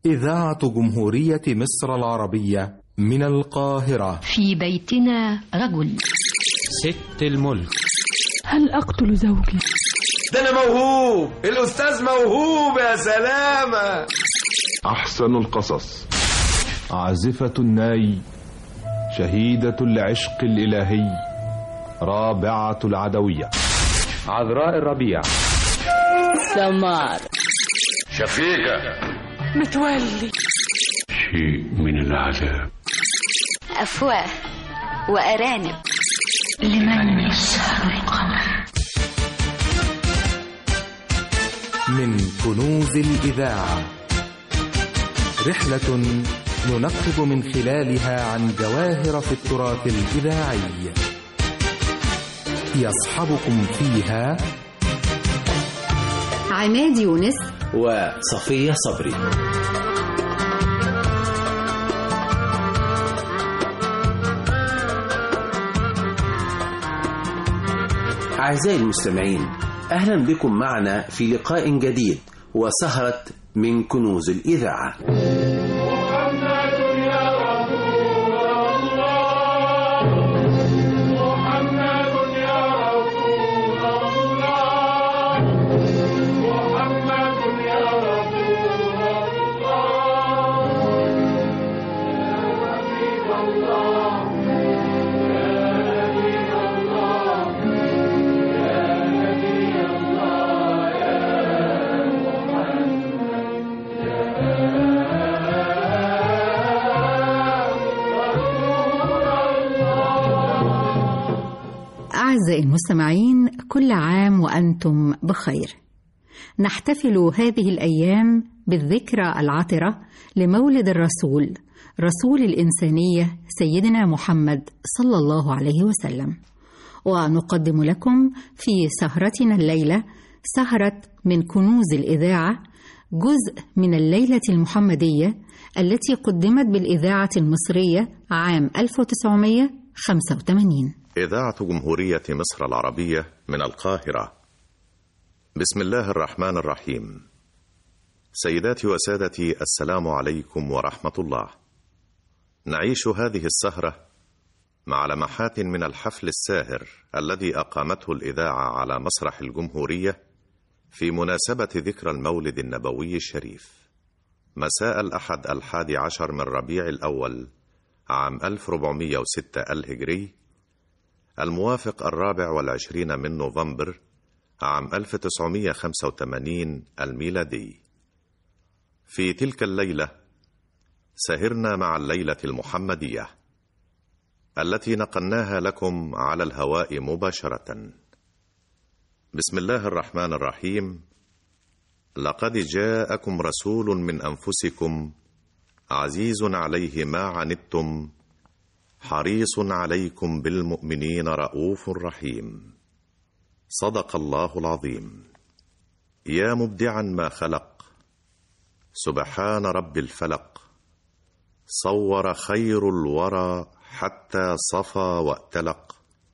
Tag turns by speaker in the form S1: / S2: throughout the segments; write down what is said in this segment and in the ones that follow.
S1: إذاعة جمهورية مصر العربية من القاهرة.
S2: في بيتنا رجل.
S3: ست الملك.
S4: هل أقتل زوجي؟
S5: ده أنا موهوب، الأستاذ موهوب يا سلامة.
S6: أحسن القصص. عازفة الناي، شهيدة العشق الإلهي، رابعة العدوية،
S3: عذراء الربيع،
S4: سمار،
S7: شفيقة،
S4: متولي،
S7: شيء من العذاب،
S8: أفواه وأرانب،
S2: لمن يسهر القمر.
S1: من كنوز الإذاعة، رحلة ننقب من خلالها عن جواهر في التراث الإذاعي. يصحبكم فيها
S9: عماد يونس
S10: وصفية صبري. أعزائي المستمعين، أهلا بكم معنا في لقاء جديد وسهرة من كنوز الإذاعة.
S9: أعزائي المستمعين، كل عام وأنتم بخير. نحتفل هذه الأيام بالذكرى العطرة لمولد الرسول، رسول الإنسانية سيدنا محمد صلى الله عليه وسلم. ونقدم لكم في سهرتنا الليلة سهرة من كنوز الإذاعة، جزء من الليلة المحمدية التي قدمت بالإذاعة المصرية عام 1985.
S11: إذاعة جمهورية مصر العربية من القاهرة. بسم الله الرحمن الرحيم. سيداتي وسادتي، السلام عليكم ورحمة الله. نعيش هذه السهرة مع لمحات من الحفل الساهر الذي أقامته الإذاعة على مسرح الجمهورية في مناسبة ذكرى المولد النبوي الشريف مساء الأحد 11 من ربيع الأول عام 1406 الهجري، الموافق 24 من نوفمبر عام 1985 الميلادي. في تلك الليلة سهرنا مع الليلة المحمدية التي نقلناها لكم على الهواء مباشرة. بسم الله الرحمن الرحيم. لقد جاءكم رسول من أنفسكم عزيز عليه ما عنتم حريص عليكم بالمؤمنين رؤوف رحيم. صدق الله العظيم. يا مبدعا ما خلق، سبحان رب الفلق، صور خير الورى حتى صفى واتلق،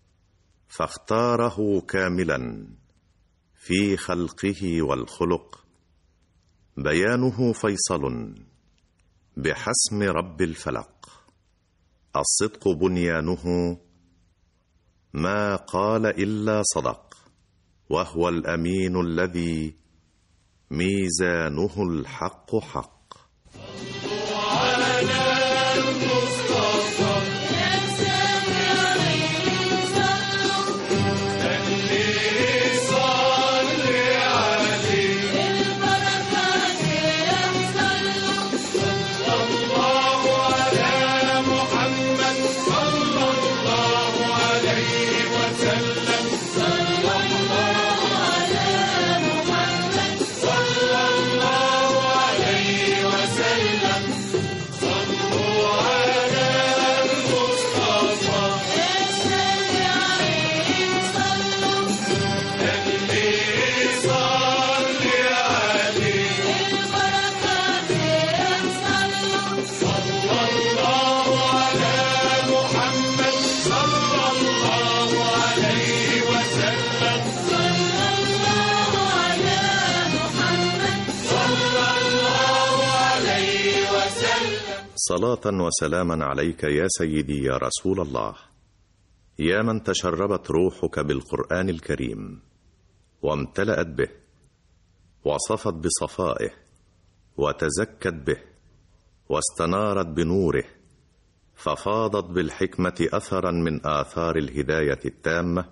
S11: فاختاره كاملا في خلقه والخلق، بيانه فيصل بحسم رب الفلق، الصدق بنيانه ما قال إلا صدق، وهو الأمين الذي ميزانه الحق حق. صلاة وسلاما عليك يا سيدي يا رسول الله، يا من تشربت روحك بالقرآن الكريم وامتلأت به وصفت بصفائه وتزكت به واستنارت بنوره، ففاضت بالحكمة أثرا من آثار الهداية التامة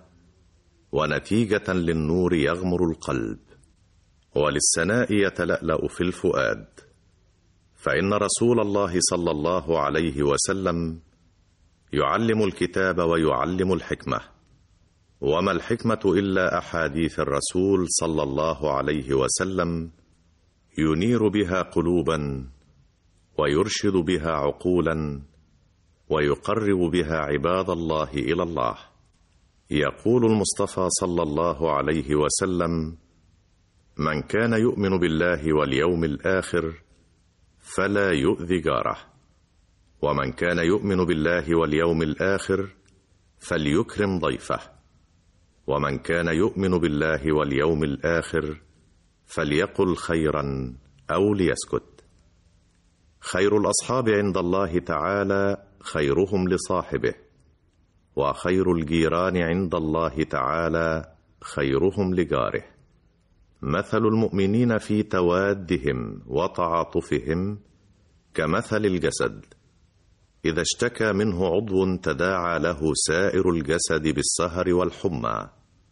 S11: ونتيجة للنور يغمر القلب وللسناء يتلألأ في الفؤاد. فإن رسول الله صلى الله عليه وسلم يعلم الكتاب ويعلم الحكمة، وما الحكمة إلا أحاديث الرسول صلى الله عليه وسلم ينير بها قلوبا ويرشد بها عقولا ويقرب بها عباد الله إلى الله. يقول المصطفى صلى الله عليه وسلم: من كان يؤمن بالله واليوم الآخر فلا يؤذي جاره، ومن كان يؤمن بالله واليوم الآخر فليكرم ضيفه، ومن كان يؤمن بالله واليوم الآخر فليقل خيرا أو ليسكت. خير الأصحاب عند الله تعالى خيرهم لصاحبه، وخير الجيران عند الله تعالى خيرهم لجاره. مثل المؤمنين في توادهم وتعاطفهم كمثل الجسد، إذا اشتكى منه عضو تداعى له سائر الجسد بالسهر والحمى.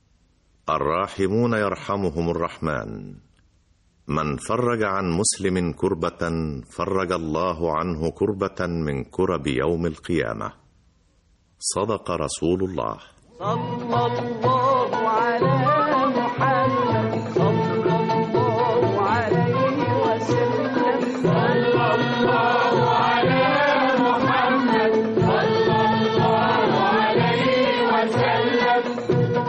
S11: الراحمون يرحمهم الرحمن، من فرج عن مسلم كربة فرج الله عنه كربة من كرب يوم القيامة. صدق رسول الله.
S12: صلى الله على محمد صلى الله عليه وسلم. صلى الله على محمد صلى الله عليه وسلم.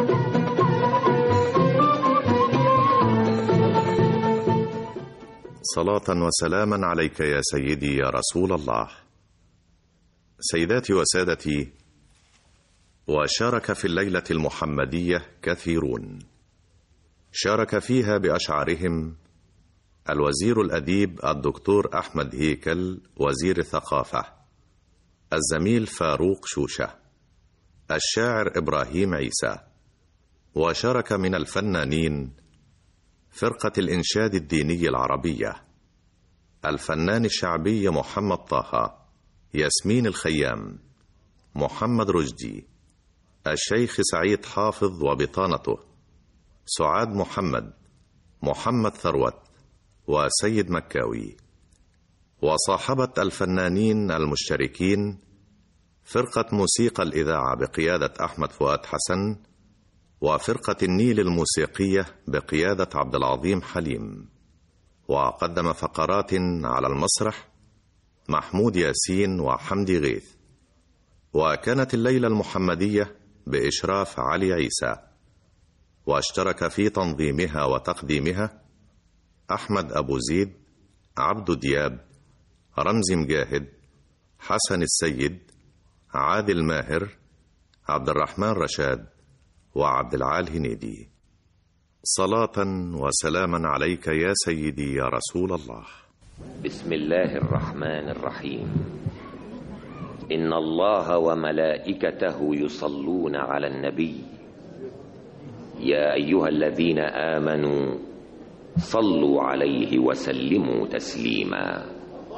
S11: صلاة وسلاما عليك يا سيدي يا رسول الله. سيداتي وسادتي، وشارك في الليلة المحمدية كثيرون، شارك فيها بأشعارهم الوزير الأديب الدكتور أحمد هيكل وزير الثقافة، الزميل فاروق شوشة، الشاعر إبراهيم عيسى، وشارك من الفنانين فرقة الإنشاد الديني العربية، الفنان الشعبي محمد طه، ياسمين الخيام، محمد رشدي، الشيخ سعيد حافظ وبطانته، سعاد محمد، محمد ثروت، وسيد مكاوي. وصاحبت الفنانين المشتركين فرقة موسيقى الإذاعة بقيادة أحمد فؤاد حسن، وفرقة النيل الموسيقية بقيادة عبد العظيم حليم. وقدم فقرات على المسرح محمود ياسين وحمدي غيث. وكانت الليلة المحمدية بإشراف علي عيسى، واشترك في تنظيمها وتقديمها أحمد أبو زيد، عبد دياب، رمزي مجاهد، حسن السيد، عادل ماهر، عبد الرحمن رشاد، وعبد العال هنيدي. صلاة وسلاما عليك يا سيدي يا رسول الله.
S13: بسم الله الرحمن الرحيم. إن الله وملائكته يصلون على النبي يا أيها الذين آمنوا صلوا عليه وسلموا تسليما.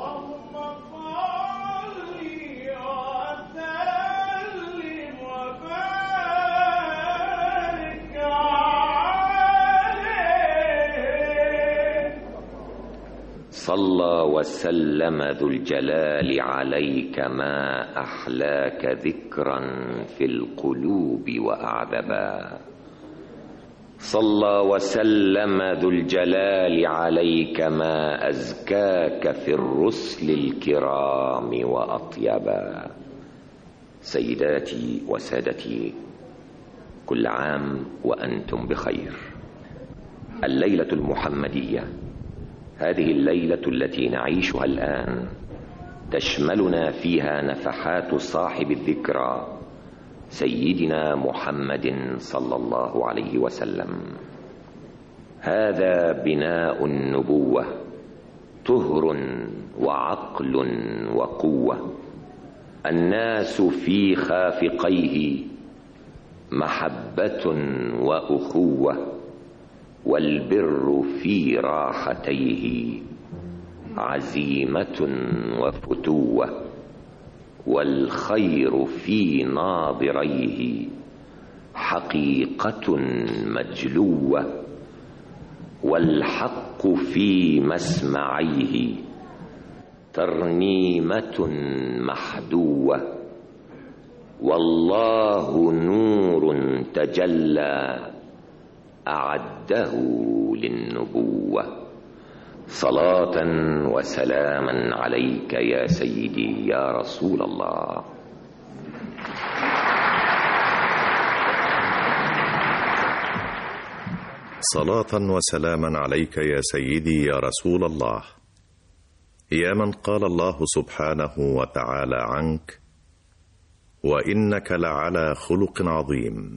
S13: صلى وسلم ذو الجلال عليك ما أحلاك ذكرا في القلوب وأعذبا. صلى وسلم ذو الجلال عليك ما أزكاك في الرسل الكرام وأطيبا. سيداتي وسادتي، كل عام وأنتم بخير. الليلة المحمدية، هذه الليلة التي نعيشها الآن، تشملنا فيها نفحات صاحب الذكرى سيدنا محمد صلى الله عليه وسلم. هذا بناء النبوة طهر وعقل وقوة. الناس في خافقيه محبة وأخوة، والبر في راحتيه عزيمة وفتوة، والخير في ناظريه حقيقة مجلوة، والحق في مسمعيه ترنيمة محدوة، والله نور تجلى أعده للنبوة. صلاة وسلاما عليك يا سيدي يا رسول الله.
S11: صلاة وسلاما عليك يا سيدي يا رسول الله، يا من قال الله سبحانه وتعالى عنك: وإنك لعلى خلق عظيم.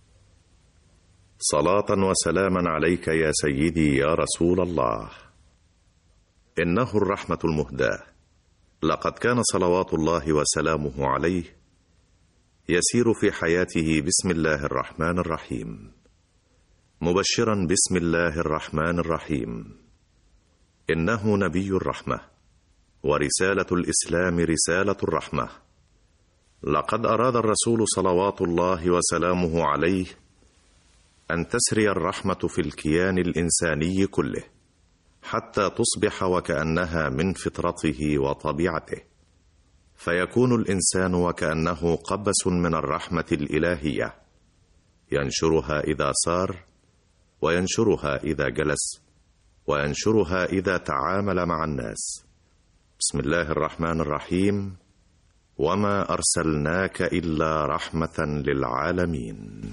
S11: صلاة وسلاما عليك يا سيدي يا رسول الله، إنه الرحمة المهداة. لقد كان صلوات الله وسلامه عليه يسير في حياته بسم الله الرحمن الرحيم، مبشرا بسم الله الرحمن الرحيم. إنه نبي الرحمة، ورسالة الإسلام رسالة الرحمة. لقد أراد الرسول صلوات الله وسلامه عليه أن تسري الرحمة في الكيان الإنساني كله، حتى تصبح وكأنها من فطرته وطبيعته، فيكون الإنسان وكأنه قبس من الرحمة الإلهية، ينشرها إذا سار، وينشرها إذا جلس، وينشرها إذا تعامل مع الناس. بسم الله الرحمن الرحيم. وما أرسلناك إلا رحمة للعالمين.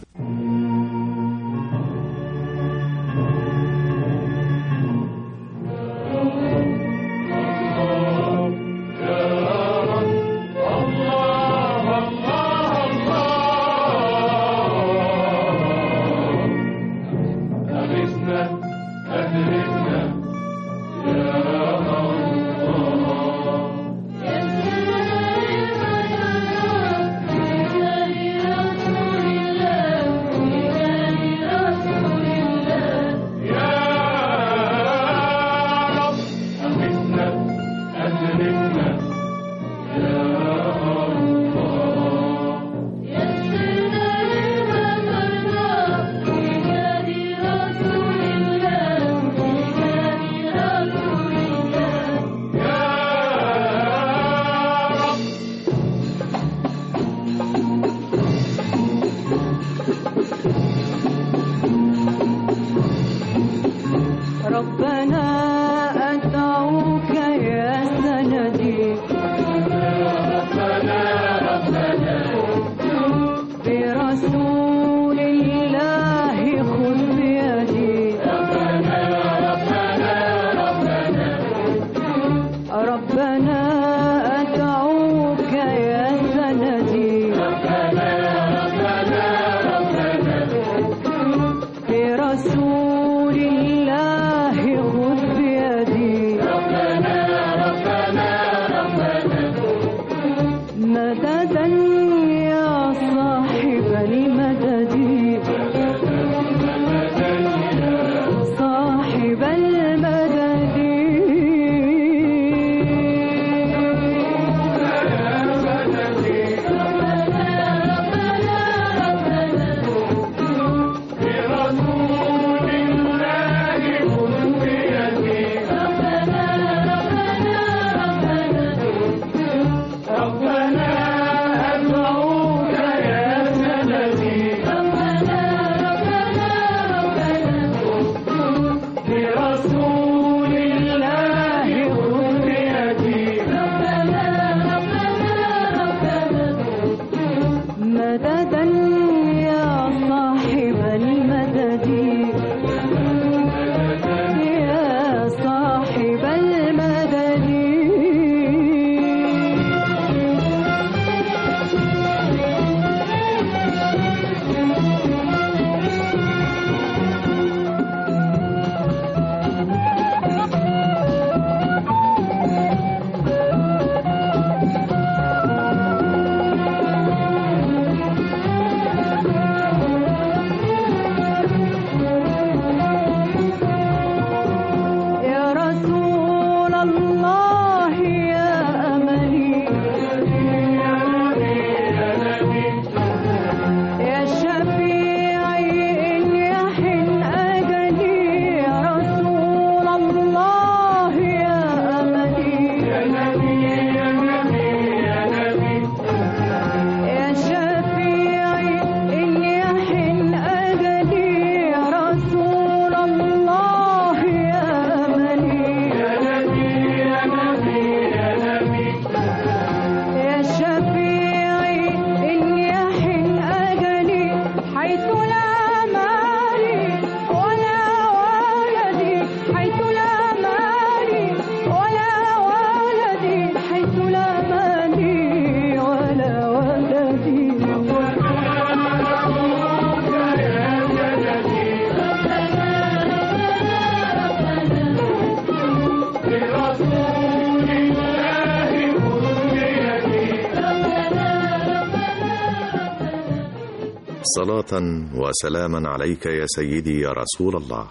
S11: صلاة وسلاما عليك يا سيدي يا رسول الله.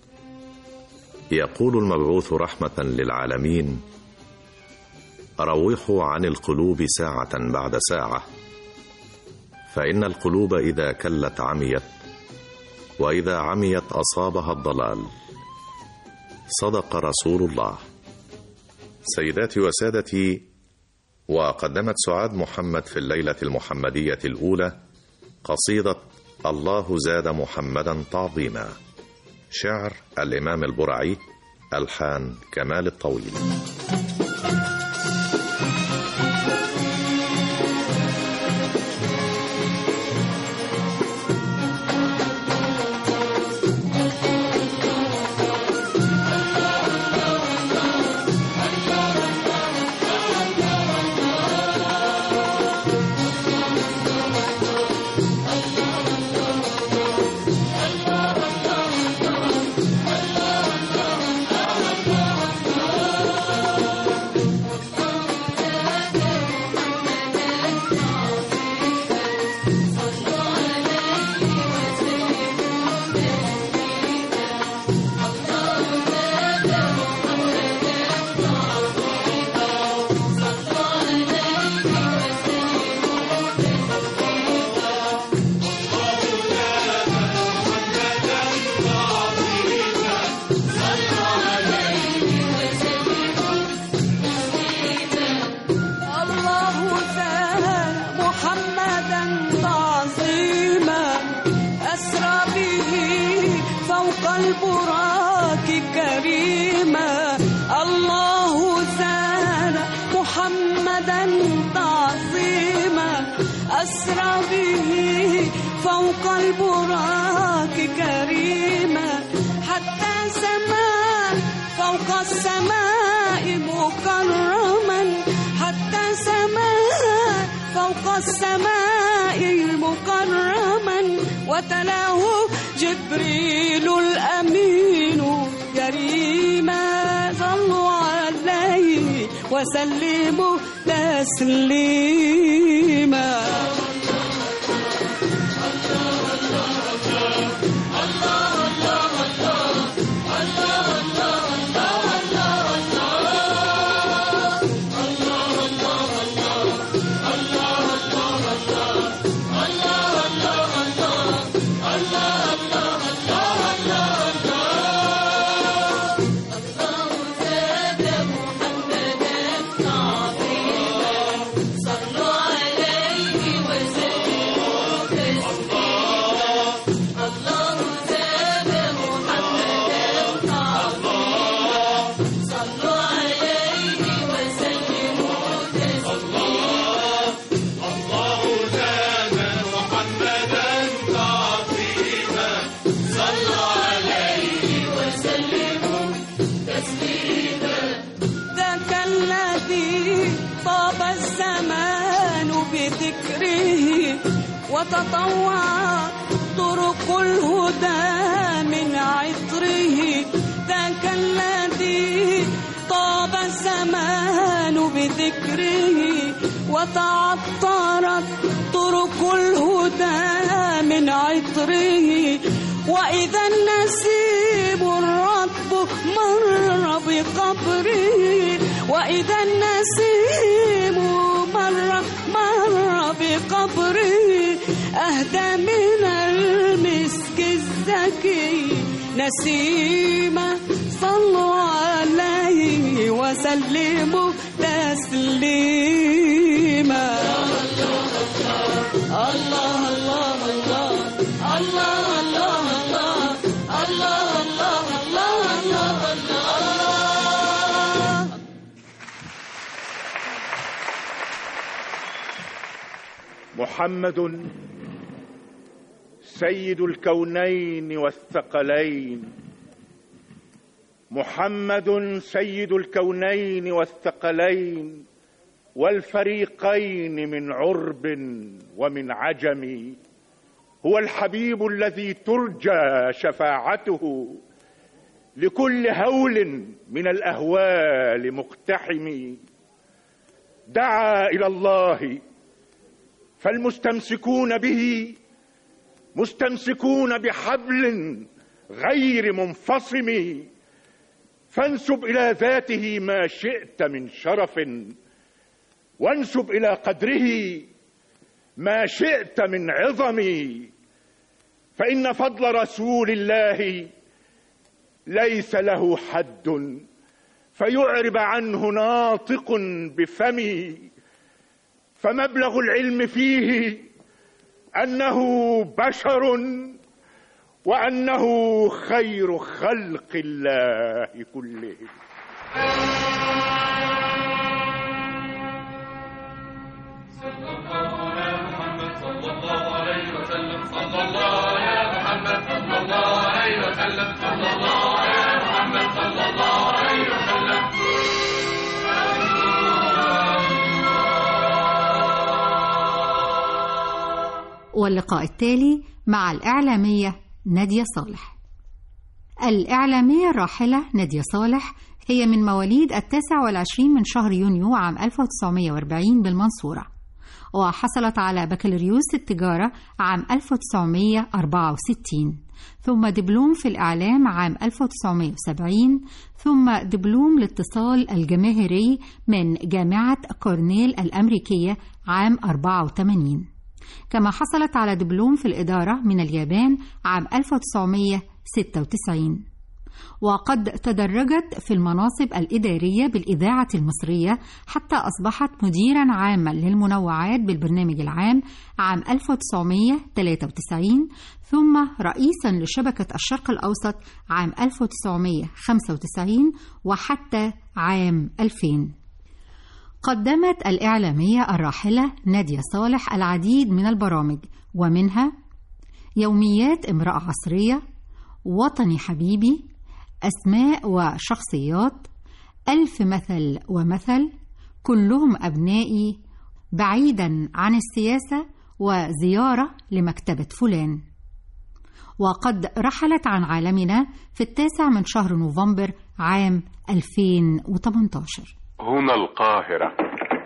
S11: يقول المبعوث رحمة للعالمين: روحوا عن القلوب ساعة بعد ساعة، فإن القلوب إذا كلت عميت، وإذا عميت أصابها الضلال. صدق رسول الله. سيداتي وسادتي، وقدمت سعاد محمد في الليلة المحمدية الأولى قصيدة الله زاد محمدا تعظيما، شعر الإمام البرعي، ألحان كمال الطويل.
S12: وتلاه جبريل الأمين كريما، صلوا عليه وسلموا تسليما. وتطوع طرق الهدى من عطره، ذاك الذي طاب الزمان بذكره. وتعطرت طرق الهدى من عطره، وإذا النسيم الرطب مر بقبره، وإذا النسيم مر بقبره، أهدى من المسك الزكي نسيما، صلوا عليه وسلموا تسليما. الله الله الله الله الله الله الله الله الله الله.
S14: محمد سيد الكونين والثقلين، محمد سيد الكونين والثقلين والفريقين من عرب ومن عجم. هو الحبيب الذي ترجى شفاعته لكل هول من الأهوال مقتحم. دعا إلى الله فالمستمسكون به مستمسكون بحبل غير منفصم، فانسب إلى ذاته ما شئت من شرف، وانسب إلى قدره ما شئت من عظم، فإن فضل رسول الله ليس له حد، فيعرب عنه ناطق بفمي، فمبلغ العلم فيه أنه بشر وأنه خير خلق الله كلهم.
S12: صلى الله على محمد صلى الله عليه وسلم، صلى الله على محمد صلى الله عليه وسلم، صلى الله على محمد صلى الله عليه وسلم.
S9: واللقاء التالي مع الإعلامية نادية صالح. الإعلامية الراحلة نادية صالح هي من مواليد 29 من شهر يونيو عام 1940 بالمنصورة، وحصلت على بكالوريوس التجارة عام 1964، ثم دبلوم في الإعلام عام 1970، ثم دبلوم الاتصال الجماهيري من جامعة كورنيل الأمريكية عام 84، كما حصلت على دبلوم في الإدارة من اليابان عام 1996. وقد تدرجت في المناصب الإدارية بالإذاعة المصرية حتى أصبحت مديراً عاماً للمنوعات بالبرنامج العام عام 1993، ثم رئيساً لشبكة الشرق الأوسط عام 1995 وحتى عام 2000. قدمت الإعلامية الراحلة نادية صالح العديد من البرامج، ومنها يوميات امرأة عصرية، وطني حبيبي، أسماء وشخصيات، ألف مثل ومثل، كلهم أبنائي، بعيدا عن السياسة، وزيارة لمكتبة فلان. وقد رحلت عن عالمنا في 9 من شهر نوفمبر عام 2018.
S7: هنا القاهرة.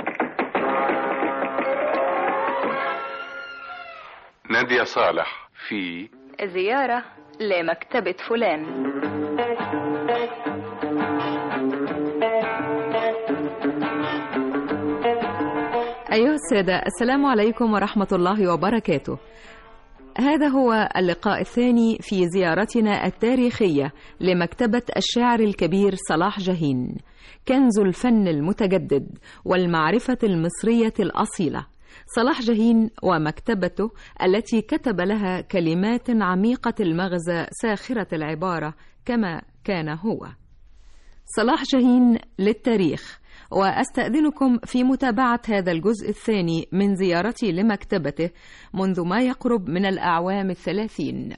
S7: نادية صالح في
S8: زيارة لمكتبة فلان.
S15: أيها السادة، السلام عليكم ورحمة الله وبركاته. هذا هو اللقاء الثاني في زيارتنا التاريخية لمكتبة الشاعر الكبير صلاح جاهين، كنز الفن المتجدد والمعرفة المصرية الأصيلة. صلاح جاهين ومكتبته التي كتب لها كلمات عميقة المغزى ساخرة العبارة كما كان هو. صلاح جاهين للتاريخ، وأستأذنكم في متابعة هذا الجزء الثاني من زيارتي لمكتبته منذ ما يقرب من الأعوام 30.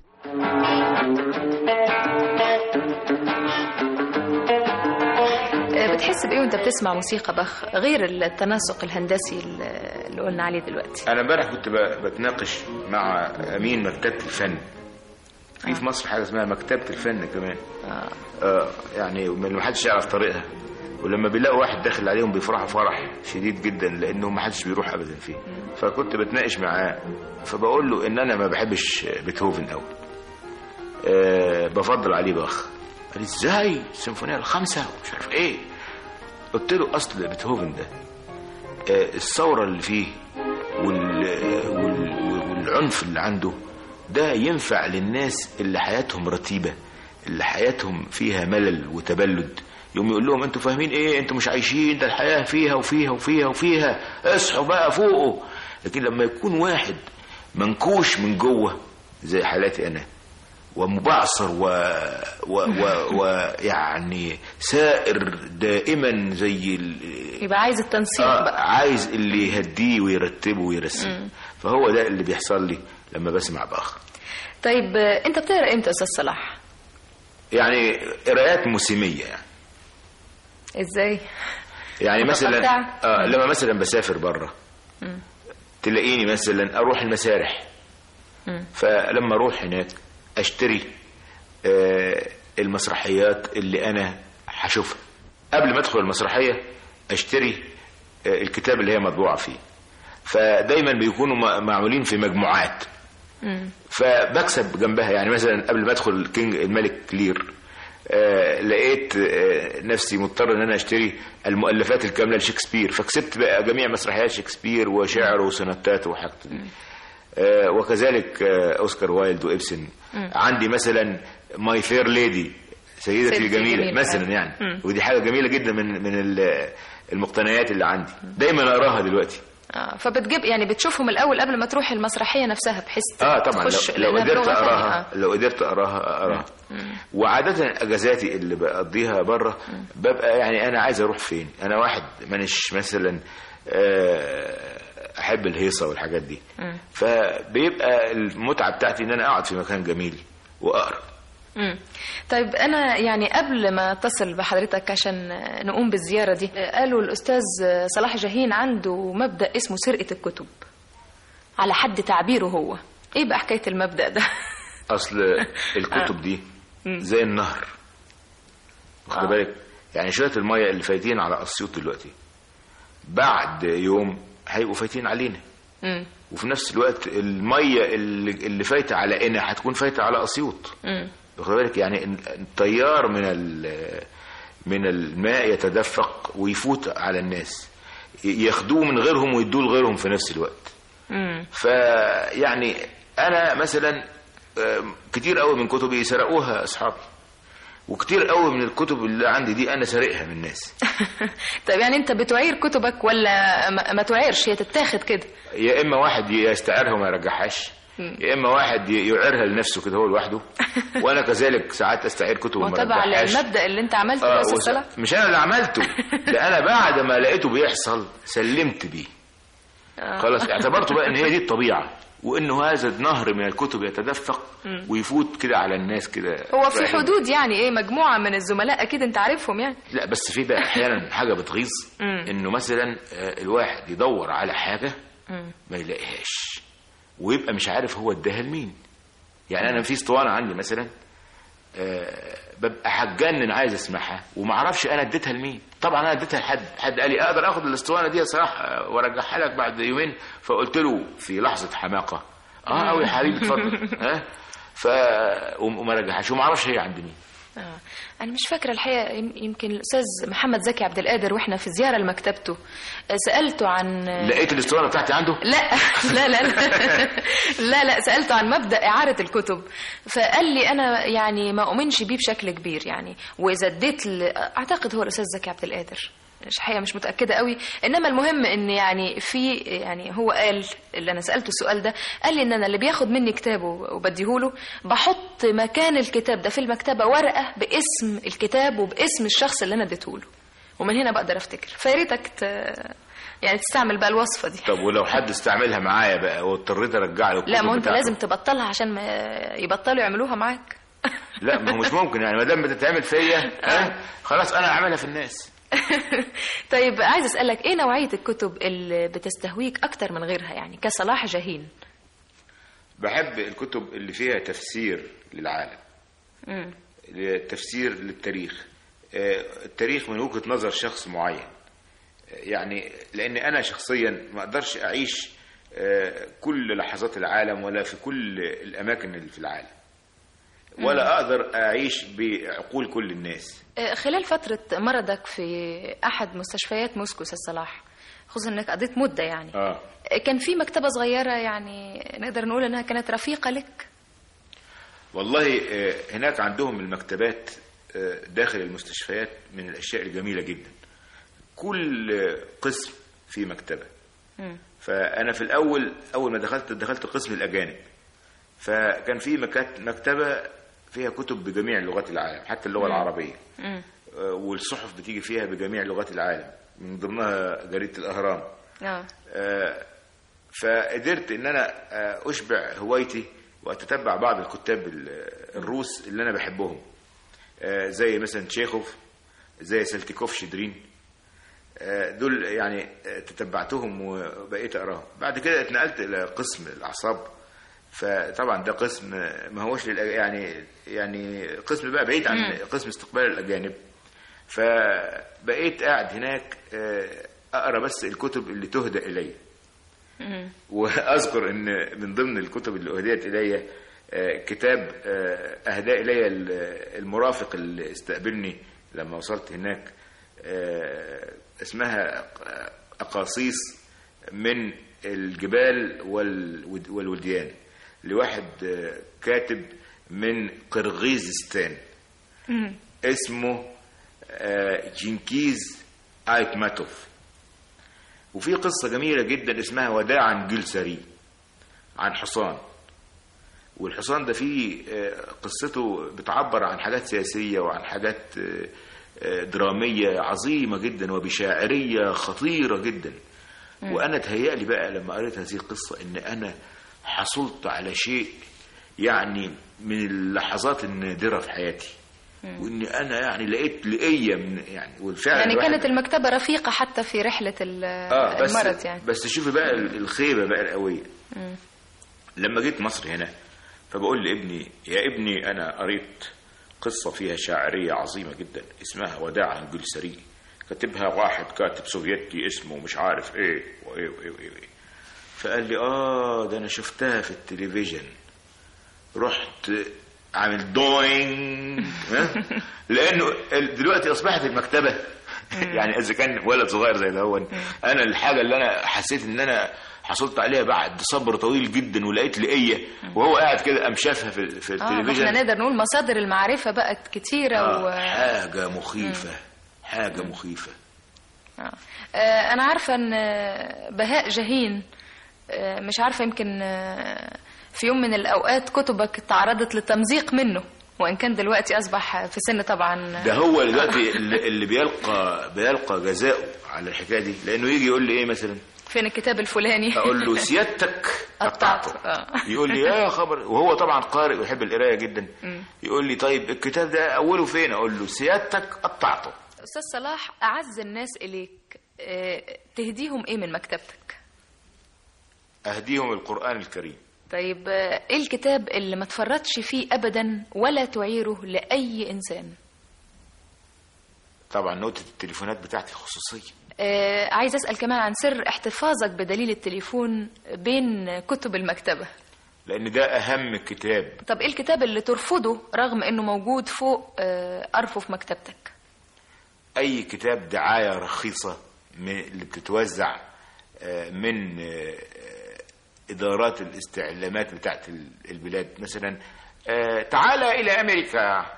S16: بتحس بإيه وانت بتسمع موسيقى باخ غير التناسق الهندسي اللي قلنا عليه دلوقتي؟
S5: أنا امبارح كنت بتناقش مع أمين مكتبة الفن في مصر حاجة اسمها مكتبة الفن كمان. يعني ما حدش يعرف طريقها، ولما بيلاقوا واحد داخل عليهم بيفرحوا فرح شديد جدا لأنه ما حدش بيروح أبدا فيه. فكنت بتناقش معاه فبقول له إن أنا ما بحبش بيتهوفن أوي، بفضل عليه باخ. قال لي ازاي السيمفونية الخامسة ومش عارف ايه. قلت له اصل بيتهوفن ده الثورة اللي فيه والعنف اللي عنده ده ينفع للناس اللي حياتهم رتيبة، اللي حياتهم فيها ملل وتبلد. يوم يقول لهم انتوا فاهمين ايه، انتوا مش عايشين، ده الحياة فيها وفيها وفيها وفيها، اصحوا بقى فوقوا. لكن لما يكون واحد منكوش من جوه زي حالاتي انا ومبعصر ويعني سائر دائما زي
S16: يبقى عايز التنسيق بقى،
S5: عايز اللي يهديه ويرتبه ويرسمه. فهو ده اللي بيحصل لي لما بسمع باخر.
S16: طيب انت بتقرا امتى يا استاذ صلاح؟
S5: يعني قراءات موسميه. يعني
S16: ازاي؟
S5: يعني مثلا لما مثلا بسافر بره تلاقيني مثلا اروح المسارح، فلما اروح هناك اشتري المسرحيات اللي انا هشوفها. قبل ما ادخل المسرحيه اشتري الكتاب اللي هي مطبوعه فيه. فدايما بيكونوا معمولين في مجموعات، فبكسب جنبها. يعني مثلا قبل ما ادخل الملك لير لقيت نفسي مضطر ان انا اشتري المؤلفات الكامله لشكسبير، فكسبت بقى جميع مسرحيات شكسبير وشعره وسوناتاته وحاجته دي. وكذلك اوسكار وايلد وابسن. عندي مثلا ماي فير ليدي، سيدتي الجميله مثلا يعني. ودي حاجه جميله جدا من المقتنيات اللي عندي، دايما اقراها دلوقتي.
S16: فبتجيب يعني بتشوفهم الاول قبل ما تروح المسرحيه نفسها بحيث
S5: طبعا لو قدرت اقراها لو قدرت اقراها. وعاده اجازاتي اللي بقضيها بره ببقى يعني انا عايز اروح فين. انا واحد مانيش مثلا احب الهيصه والحاجات دي، فبيبقى المتعه بتاعتي ان انا اقعد في مكان جميل واقرا.
S16: طيب أنا يعني قبل ما أتصل بحضرتك عشان نقوم بالزيارة دي، قالوا الأستاذ صلاح جاهين عنده مبدأ اسمه سرقة الكتب على حد تعبيره هو. إيه بقى حكاية المبدأ ده؟
S5: أصل الكتب دي زي النهر، واخد بالك؟ يعني شوية المية اللي فايتين على أسيوط دلوقتي بعد يوم هيبقوا فايتين علينا. وفي نفس الوقت المية اللي فايتة على قنا هتكون فايتة على أسيوط. واخد بالك؟ يعني التيار من الماء يتدفق ويفوت على الناس، ياخدوه من غيرهم ويدوه لغيرهم في نفس الوقت. فيعني انا مثلا كتير قوي من كتبي سرقوها اصحابي، وكتير قوي من الكتب اللي عندي دي انا سارقها من الناس.
S16: طيب يعني انت بتعير كتبك ولا ما تعيرش، هي تتاخد كده؟
S5: يا اما واحد يستعيرها وما يرجعهاش، يا اما واحد يعيرها لنفسه كده هو لوحده. وانا كذلك ساعات استعير كتب وما ارجعهاش.
S16: وتبع المبدا اللي انت عملته يا استاذ صلاح.
S5: مش انا اللي عملته ده، انا بعد ما لقيته بيحصل سلمت بيه. خلاص اعتبرته بقى ان هي دي الطبيعه، وانه هذا النهر من الكتب يتدفق ويفوت كده على الناس كده.
S16: هو في حدود يعني ايه مجموعه من الزملاء اكيد انت عارفهم يعني.
S5: لا بس في بقى احيانا حاجه بتغيظ، انه مثلا الواحد يدور على حاجه ما يلاقيهاش ويبقى مش عارف هو اداها لمين. يعني انا في اسطوانه عندي مثلا ببقى هتجنن عايز اسمعها وما اعرفش انا اديتها لمين. طبعا انا اديتها لحد قال لي اقدر اخد الاسطوانه دي صراحه وارجعها لك بعد يومين. فقلت له في لحظه حماقه قوي يا حبيبي اتفضل. وما رجعهاش وما اعرفش هي عند مين.
S16: أنا مش فاكرة الحقيقة، يمكن الأستاذ محمد زكي عبد القادر وإحنا في زيارة لمكتبته سألته عن
S5: لقيت الاسطوانة بتاعتي عنده؟
S16: لا سألته عن مبدأ إعارة الكتب، فقال لي أنا يعني ما أؤمنش بيه بشكل كبير يعني. وإذا اديت أعتقد هو الأستاذ زكي عبد القادر، الحقيقة مش متأكدة قوي، إنما المهم إن يعني في يعني هو قال اللي أنا سألته السؤال ده، قال لي إن أنا اللي بياخد مني كتابه وبديهوله بحط مكان الكتاب ده في المكتبة ورقة باسم الكتاب وباسم الشخص اللي أنا اديتهوله، ومن هنا بقدر أفتكر. فياريتك يعني تستعمل بقى الوصفة دي.
S5: طب ولو حد استعملها معايا بقى واضطريت أرجع له؟
S16: لا ما أنت لازم تبطلها عشان ما يبطلوا يعملوها معاك.
S5: لا ما هو مش ممكن يعني، ما دام بتتعمل فيا خلاص أنا أعملها في الناس.
S16: طيب عايز أسألك ايه نوعية الكتب اللي بتستهويك اكتر من غيرها يعني كصلاح جاهين؟
S5: بحب الكتب اللي فيها تفسير للعالم، تفسير للتاريخ، التاريخ من وجهة نظر شخص معين. يعني لان انا شخصيا ما اقدرش اعيش كل لحظات العالم ولا في كل الاماكن اللي في العالم، ولا أقدر أعيش بعقول كل الناس.
S16: خلال فترة مرضك في أحد مستشفيات موسكو أستاذ صلاح، خصوصا أنك قضيت مدة يعني، كان في مكتبة صغيرة يعني نقدر نقول أنها كانت رفيقة لك؟
S5: والله هناك عندهم المكتبات داخل المستشفيات من الأشياء الجميلة جدا. كل قسم في مكتبة. فأنا في الأول أول ما دخلت قسم الأجانب، فكان في مكتبة فيها كتب بجميع لغات العالم حتى اللغة العربية، والصحف بتيجي فيها بجميع لغات العالم من ضمنها جريدة الأهرام. فقدرت ان انا اشبع هوايتي واتتبع بعض الكتاب الروس اللي انا بحبهم، زي مثلا تشيخوف، زي سلتيكوف شدرين. دول يعني تتبعتهم وبقيت اقراهم. بعد كده اتنقلت الى قسم الاعصاب، فطبعا ده قسم ما هوش يعني قسم بقى بعيد عن قسم استقبال الاجانب. فبقيت قاعد هناك اقرا بس الكتب اللي تهدى الي. واذكر ان من ضمن الكتب اللي اهديت الي كتاب اهدى الي المرافق اللي استقبلني لما وصلت هناك، اسمها اقاصيص من الجبال والوديان، لواحد كاتب من قرغيزستان اسمه جينكيز ايتماتوف. وفي قصة جميلة جدا اسمها وداعا جلسري عن حصان، والحصان ده فيه قصته بتعبر عن حاجات سياسية وعن حاجات درامية عظيمة جدا وبشاعرية خطيرة جدا. وأنا تهيألي بقى لما قريت هذه القصة إن أنا حصلت على شيء يعني من اللحظات النادرة في حياتي، وإن أنا يعني لقيت لقية من يعني، والفعل
S16: يعني كانت المكتبة رفيقة حتى في رحلة المرض يعني.
S5: بس شوفي بقى الخيبة بقى القوية. لما جيت مصر هنا فبقول لابني يا ابني أنا قريت قصة فيها شاعرية عظيمة جدا اسمها وداعا جلسري، كاتبها واحد كاتب سوفيتي اسمه مش عارف ايه وايه وايه وايه. فقال لي ده انا شفتها في التلفزيون. رحت عامل دوينج لانه دلوقتي اصبحت المكتبة يعني اذا كان ولد صغير زي ده هو، انا الحاجة اللي انا حسيت ان انا حصلت عليها بعد صبر طويل جدا ولقيت لقية وهو قاعد كده قام شافها في التلفزيون.
S16: احنا نقدر نقول مصادر المعرفة بقت كتيرة
S5: حاجة مخيفة حاجة مخيفة.
S16: أنا عارفة أن بهاء جاهين مش عارفة يمكن في يوم من الأوقات كتبك تعرضت للتمزيق منه، وإن كان دلوقتي أصبح في سن طبعا.
S5: ده هو دلوقتي اللي بيلقى جزاؤه على الحكاية دي، لأنه يجي يقول لي إيه مثلا
S16: فين الكتاب الفلاني،
S5: أقول له سيادتك قطعته. يقول لي يا خبر، وهو طبعا قارئ ويحب القراية جدا. يقول لي طيب الكتاب ده أوله فين؟ أقول له سيادتك قطعته.
S16: أستاذ صلاح، أعز الناس إليك تهديهم إيه من مكتبتك؟
S5: أهديهم القرآن الكريم.
S16: طيب إيه الكتاب اللي ما تفرطش فيه أبدا ولا تعيره لأي إنسان؟
S5: طبعا نوتة التليفونات بتاعتي الخصوصية.
S16: عايز أسأل كمان عن سر احتفاظك بدليل التليفون بين كتب المكتبة،
S5: لأن ده أهم كتاب.
S16: طب إيه الكتاب اللي ترفضه رغم أنه موجود فوق أرفف مكتبتك؟
S5: أي كتاب دعاية رخيصة اللي بتتوزع من إدارات الاستعلامات بتاعت البلاد، مثلا تعالى إلى أمريكا،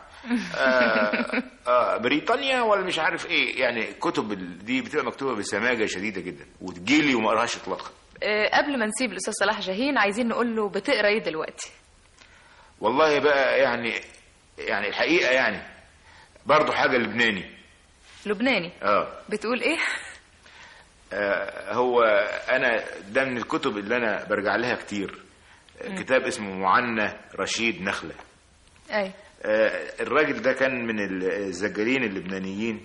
S5: بريطانيا ولا مش عارف ايه، يعني كتب دي بتبقى مكتوبة بسماجة شديدة جدا وتجيلي وما اقراهاش اطلاقا.
S16: قبل ما نسيب الأستاذ صلاح جاهين عايزين نقول له بتقرا ايه دلوقتي؟
S5: والله بقى يعني الحقيقة يعني برضو حاجة لبناني.
S16: بتقول ايه؟
S5: هو انا ده من الكتب اللي انا برجع لها كتير. كتاب اسمه معنى رشيد نخلة.
S16: اي
S5: الراجل ده كان من الزجالين اللبنانيين،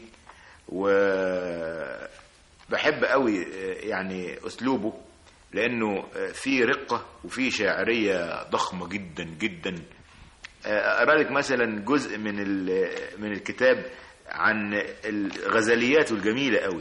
S5: وبحب قوي يعني اسلوبه لانه فيه رقة وفيه شاعرية ضخمة جدا جدا. اقرا لك مثلا جزء من الكتاب عن الغزليات الجميلة قوي.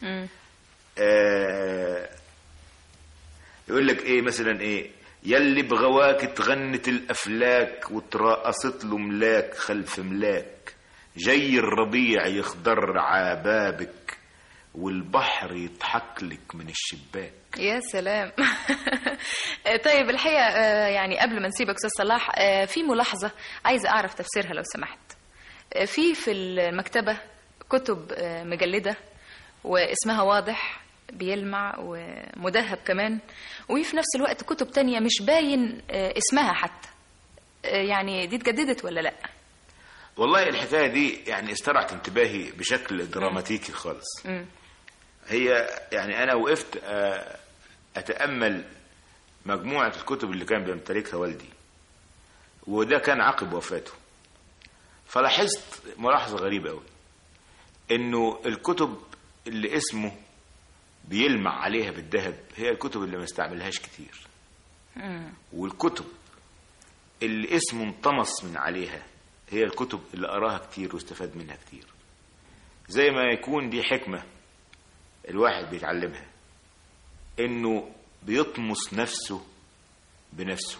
S5: يقول لك ايه مثلا ايه، يلي بغواك تغنت الأفلاك وتراقصت له ملاك خلف ملاك، جاي الربيع يخضر عبابك والبحر يضحك لك من الشباك.
S16: يا سلام. طيب الحقيقة يعني قبل ما نسيبك أستاذ صلاح في ملاحظة عايزة أعرف تفسيرها لو سمحت. في المكتبة كتب مجلدة واسمها واضح بيلمع ومدهب كمان، وفي نفس الوقت كتب تانية مش باين اسمها حتى، يعني دي اتجددت ولا لا؟
S5: والله الحكاية دي يعني استرعت انتباهي بشكل دراماتيكي خالص. هي يعني أنا وقفت أتأمل مجموعة الكتب اللي كان بيمتلكها والدي، وده كان عقب وفاته. فلاحظت ملاحظة غريبة قوي، إنه الكتب اللي اسمه بيلمع عليها بالذهب هي الكتب اللي ما استعملهاش كتير، والكتب اللي اسمه انطمس من عليها هي الكتب اللي قراها كتير واستفاد منها كتير. زي ما يكون دي حكمة الواحد بيتعلمها، انه بيطمس نفسه بنفسه.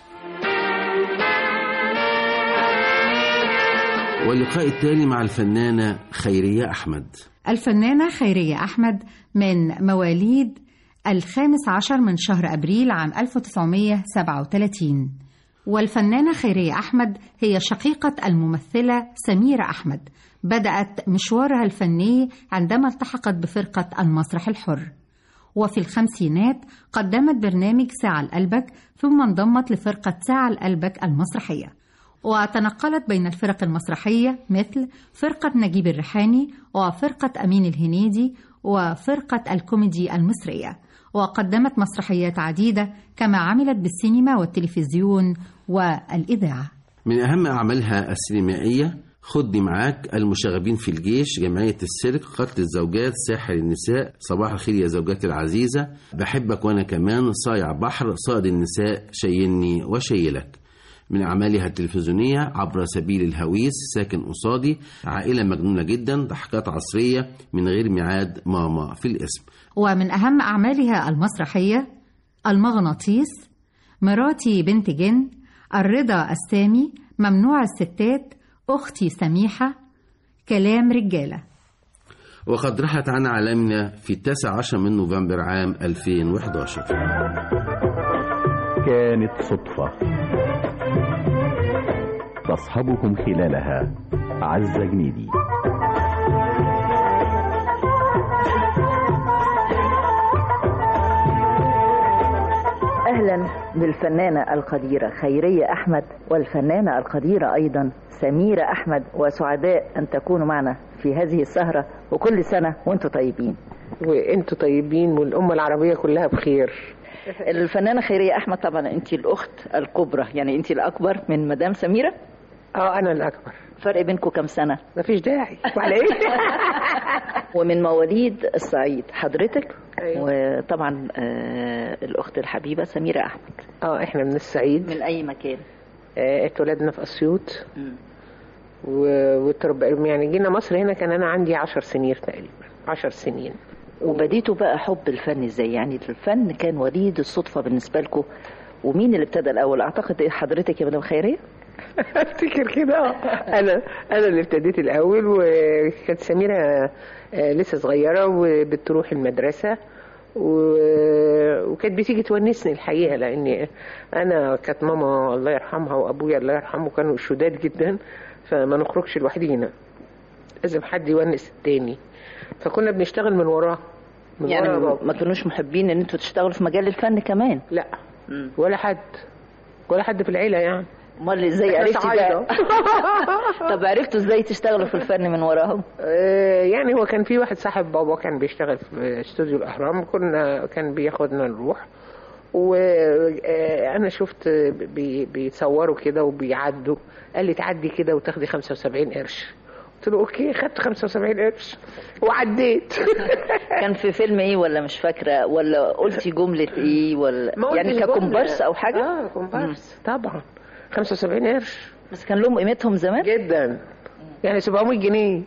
S10: واللقاء التالي مع الفنانة خيرية أحمد.
S9: الفنانة خيرية أحمد من مواليد 15 من شهر أبريل عام 1937. والفنانة خيرية أحمد هي شقيقة الممثلة سميرة أحمد. بدأت مشوارها الفني عندما التحقت بفرقة المسرح الحر، وفي الخمسينات قدمت برنامج ساعة الألبك، ثم انضمت لفرقة ساعة الألبك المسرحية، وتنقلت بين الفرق المسرحية مثل فرقة نجيب الريحاني وفرقة أمين الهنيدي وفرقة الكوميدي المصرية، وقدمت مسرحيات عديدة كما عملت بالسينما والتلفزيون والإذاعة.
S10: من أهم أعمالها السينمائية خدني معاك، المشاغبين في الجيش، جمعية السيرك، قتل الزوجات، ساحر النساء، صباح الخير يا زوجاتي العزيزة، بحبك وأنا كمان، صايع بحر، صائد النساء، شيلني وشيلك. من أعمالها التلفزيونية عبر سبيل الهويس، ساكن قصادي، عائلة مجنونة جدا، ضحكات عصرية، من غير ميعاد، ماما في الاسم.
S9: ومن أهم أعمالها المسرحية المغناطيس، مراتي بنت جن، الرضا السامي، ممنوع الستات، أختي سميحة، كلام رجالة.
S10: وقد رحلت عن عالمنا في 19 من نوفمبر عام 2011.
S17: كانت صدفة تصحبكم خلالها عزة جنيدي.
S18: أهلا بالفنانة القديرة خيرية أحمد والفنانة القديرة أيضا سميرة أحمد، وسعداء أن تكونوا معنا في هذه السهرة، وكل سنة وأنتم طيبين.
S19: وأنتم طيبين والأمة العربية كلها بخير.
S18: الفنانة خيرية أحمد طبعا أنت الأخت الكبرى، يعني أنت الأكبر من مدام سميرة.
S19: أنا الأكبر.
S18: فرق بينكم كم سنة؟
S19: مفيش داعي ولا إيه.
S18: ومن مواليد الصعيد حضرتك.
S19: أيوة.
S18: وطبعا الأخت الحبيبة سميرة أحمد.
S19: إحنا من الصعيد.
S18: من أي مكان؟
S19: اتولدنا في أسيوط يعني جينا مصر هنا كان أنا عندي 10 سنين تقريبا، 10 سنين.
S18: وبديتوا بقى حب الفن ازاي؟ يعني الفن كان وليد الصدفة بالنسبة لكم، ومين اللي ابتدى الأول؟ أعتقد حضرتك يا مدام خيرية.
S19: افتكر كده. انا اللي ابتديت الاول، وكانت سميرة لسه صغيرة وبتروح المدرسة، وكانت بتيجي تونسني الحقيقة، لأن أنا كانت ماما الله يرحمها وأبويا الله يرحمه كانوا شداد جدا، فما نخرجش لوحدينا، لازم حد يونس التاني، فكنا بنشتغل من وراه.
S18: يعني ما كانوش محبين ان انتوا تشتغلوا في مجال الفن كمان؟
S19: لا. ولا حد في العيلة يعني.
S18: امال ازاي عرفتي بقى؟ طب عرفتوا ازاي تشتغلوا في الفن من وراهم؟
S19: يعني هو كان في واحد صاحب بابا كان بيشتغل في استوديو الأهرام، كان بياخدنا نروح، وانا شفت بيتصوروا كده وبيعدوا، قال لي تعدي كده وتاخدي 75 قرش. قلت له اوكي، خدت 75 قرش وعديت.
S18: كان في فيلم ايه ولا مش فاكره، ولا قلتي جمله ايه، ولا يعني ككومبارس او حاجه؟
S19: كومبارس طبعا. 75 قرش
S18: بس كان لهم قيمتهم زمان
S19: جدا، يعني 700 جنيه.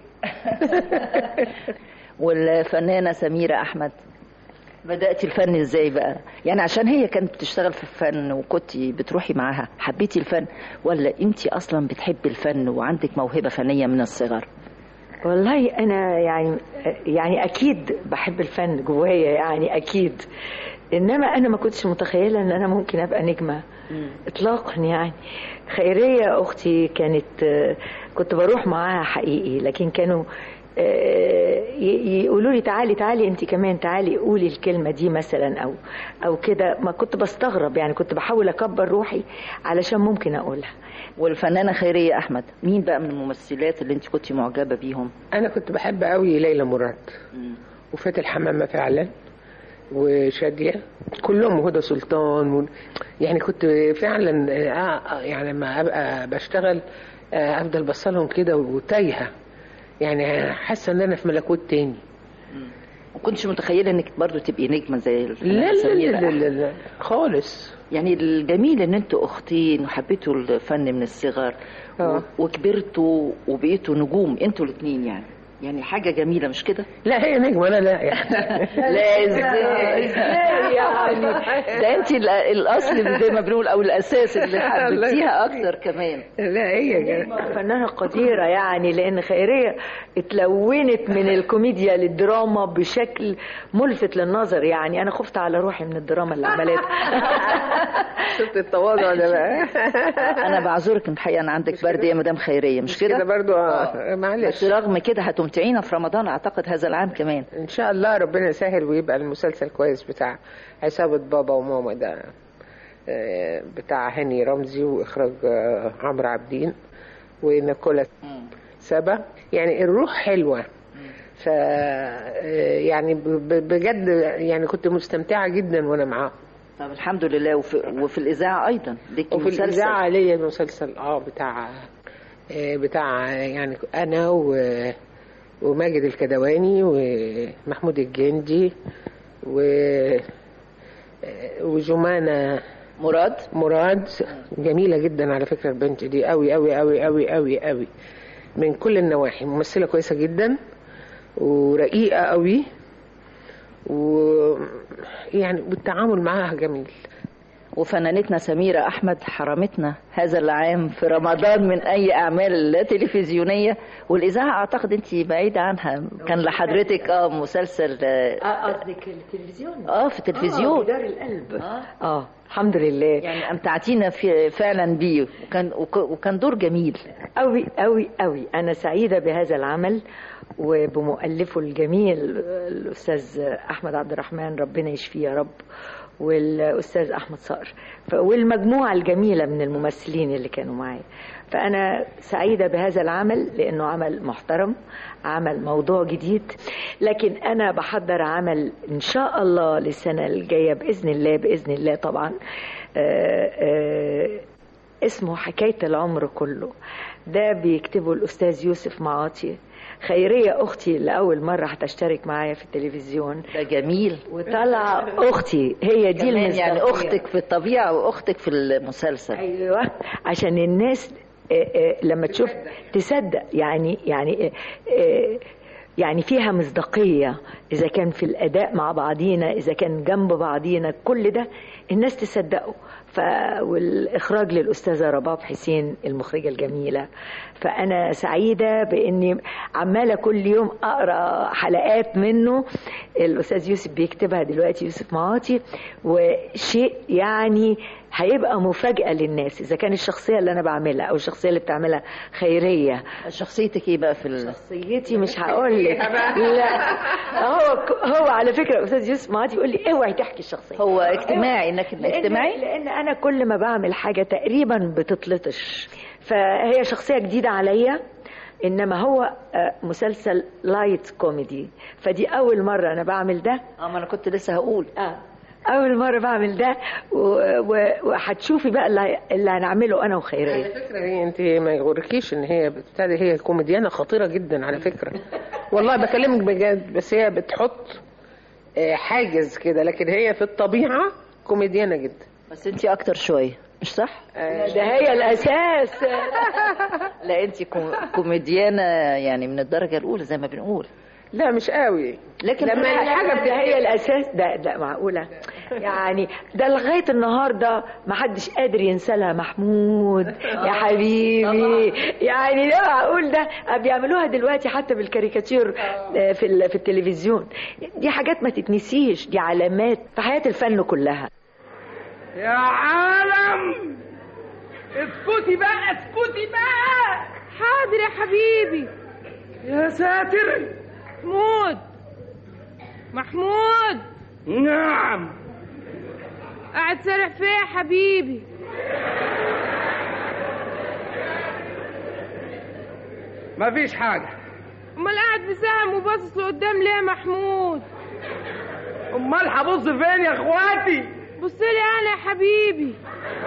S18: والفنانه سميره احمد بدأتي الفن ازاي بقى؟ يعني عشان هي كانت بتشتغل في الفن وكنتي بتروحي معاها، حبيتي الفن ولا انتي اصلا بتحبي الفن وعندك موهبة فنية من الصغر؟
S20: والله انا يعني اكيد بحب الفن جوايا، يعني اكيد، انما انا ما كنتش متخيلة ان انا ممكن ابقى نجمة اطلاقا. يعني خيرية اختي كنت بروح معاها حقيقي، لكن كانوا يقولوا لي تعالي انت كمان، تعالي قولي الكلمة دي مثلا او كده. ما كنت بستغرب، يعني كنت بحاول اكبر روحي علشان ممكن اقولها.
S18: والفنانة خيرية احمد مين بقى من الممثلات اللي انت كنت معجبة بيهم؟
S19: انا كنت بحب قوي ليلى مراد وفاتن حمامة فعلا وشادية، كلهم، وهدى سلطان يعني كنت فعلا يعني لما ابقى بشتغل افضل بصلهم كده وتايهة، يعني حاسه ان انا في ملكوت تاني.
S18: وكنتش متخيله انك برضو تبقي نجمه زي
S19: لا لا لا لا لا خالص.
S18: يعني الجميل ان انتوا اختين وحبيتوا الفن من الصغر وكبرتوا وبقيتوا نجوم انتوا الاثنين، يعني حاجه جميله مش كده؟
S19: لا هي نجمه. لا يعني
S18: لا ازاي يعني ده انت الاصل زي ما بنقول او الاساس اللي حبيتيها اكتر كمان.
S19: لا هي
S20: فنانة قديرة يعني، لأن خيرية اتلونت من الكوميديا للدراما بشكل ملفت للنظر. يعني أنا خفت على روحي من الدراما اللي عملتها.
S19: شفت التواضع ده بقى.
S18: أنا بعذرك الحقيقة، أنا عندك برد يا مدام خيرية، مش كده
S19: برضو؟ معلش.
S18: بس رغم كده هتمتعينا في رمضان أعتقد هذا العام كمان
S19: إن شاء الله. ربنا يسهل ويبقى المسلسل كويس بتاع عصابة بابا وماما ده، بتاع هاني رمزي وإخراج عمرو عابدين ونيكولا سابا. يعني الروح حلوة. ف يعني بجد يعني كنت مستمتعة جدا وانا معاه.
S18: طب الحمد لله. وفي الاذاعه ايضا ليكي
S19: وفي الاذاعه ليا مسلسل بتاع يعني انا وماجد الكدواني ومحمود الجندي وجمانة مراد. جميلة جدا على فكرة البنت دي، قوي قوي قوي قوي قوي قوي من كل النواحي. ممثلة كويسة جدا ورقيقة قوي، ويعني والتعامل معاها جميل.
S18: وفنانتنا سميرة أحمد حرمتنا هذا العام في رمضان من أي أعمال تلفزيونية، والإذاعة أعتقد أنت بعيدة عنها. كان لحضرتك مسلسل
S20: قصدك التلفزيون؟
S18: في التلفزيون
S20: دار القلب. الحمد لله.
S18: يعني أمتعتينا فعلا بيه، وكان دور جميل
S20: قوي قوي قوي. أنا سعيدة بهذا العمل وبمؤلفه الجميل الأستاذ أحمد عبد الرحمن، ربنا يشفيه يا رب، والأستاذ أحمد صقر، والمجموعة الجميلة من الممثلين اللي كانوا معايا. فأنا سعيدة بهذا العمل لأنه عمل محترم، عمل موضوع جديد. لكن أنا بحضر عمل إن شاء الله للسنة الجاية بإذن الله، بإذن الله طبعا، اسمه حكاية العمر كله. ده بيكتبه الأستاذ يوسف معاطي. خيرية أختي لأول مرة هتشترك معايا في التلفزيون.
S18: ده جميل.
S20: وطلع أختي هي دي المصداقية،
S18: يعني أختك في الطبيعة وأختك في المسلسل.
S20: أيوة، عشان الناس لما تشوف تصدق. يعني فيها مصداقية، إذا كان في الأداء مع بعضينا، إذا كان جنب بعضينا، كل ده الناس تصدقه. والإخراج للأستاذة رباب حسين المخرجة الجميلة. فأنا سعيدة بإني عمالة كل يوم أقرأ حلقات منه. الأستاذ يوسف بيكتبها دلوقتي، يوسف معاطي، وشيء يعني هيبقى مفاجأة للناس إذا كان الشخصية اللي أنا بعملها أو الشخصية اللي بتعملها خيرية.
S18: شخصيتك إيه بقى في
S20: شخصيتي مش هقول لك. لا، هو على فكرة الأستاذ يوسف معاطي يقول لي اوعي تحكي الشخصية.
S18: هو اجتماعي، إنك اجتماعي؟
S20: لأن أنا كل ما بعمل حاجة تقريبا بتطلطش، فهي شخصية جديدة عليا. إنما هو مسلسل لايت كوميدي، فدي أول مرة أنا بعمل ده.
S18: ما أنا كنت لسه هقول
S20: أول مرة بعمل ده، وهتشوفي بقى اللي هنعمله أنا وخيرية.
S19: على فكرة هي أنت ما يغركيش إن هي كوميديانة خطيرة جدا على فكرة. والله بكلمك بجد، بس هي بتحط حاجز كده، لكن هي في الطبيعة كوميديانة جدا.
S18: بس أنت أكتر شوية، مش صح؟
S20: ده هي الأساس.
S18: لا أنت كوميديانة يعني من الدرجة الأولى زي ما بنقول.
S19: لا مش قوي،
S20: لكن لما الحاجة ده هي الأساس. ده معقولة يعني؟ ده لغاية النهاردة ما حدش قادر ينسى لها محمود يا حبيبي. يعني ده معقول؟ ده بيعملوها دلوقتي حتى بالكاريكاتير في التلفزيون. دي حاجات ما تتنسيش، دي علامات في حياة الفن كلها.
S12: يا عالم اسكتي بقى، اسكتي بقى.
S4: حاضر يا حبيبي.
S12: يا ساتر.
S4: محمود.
S12: نعم.
S4: قاعد سارح فيا يا حبيبي؟
S12: مفيش حاجة.
S4: امال قاعد بسهم وباصص لقدام ليه يا محمود؟
S12: امال هبص فين يا اخواتي؟
S4: بصلي انا يا حبيبي.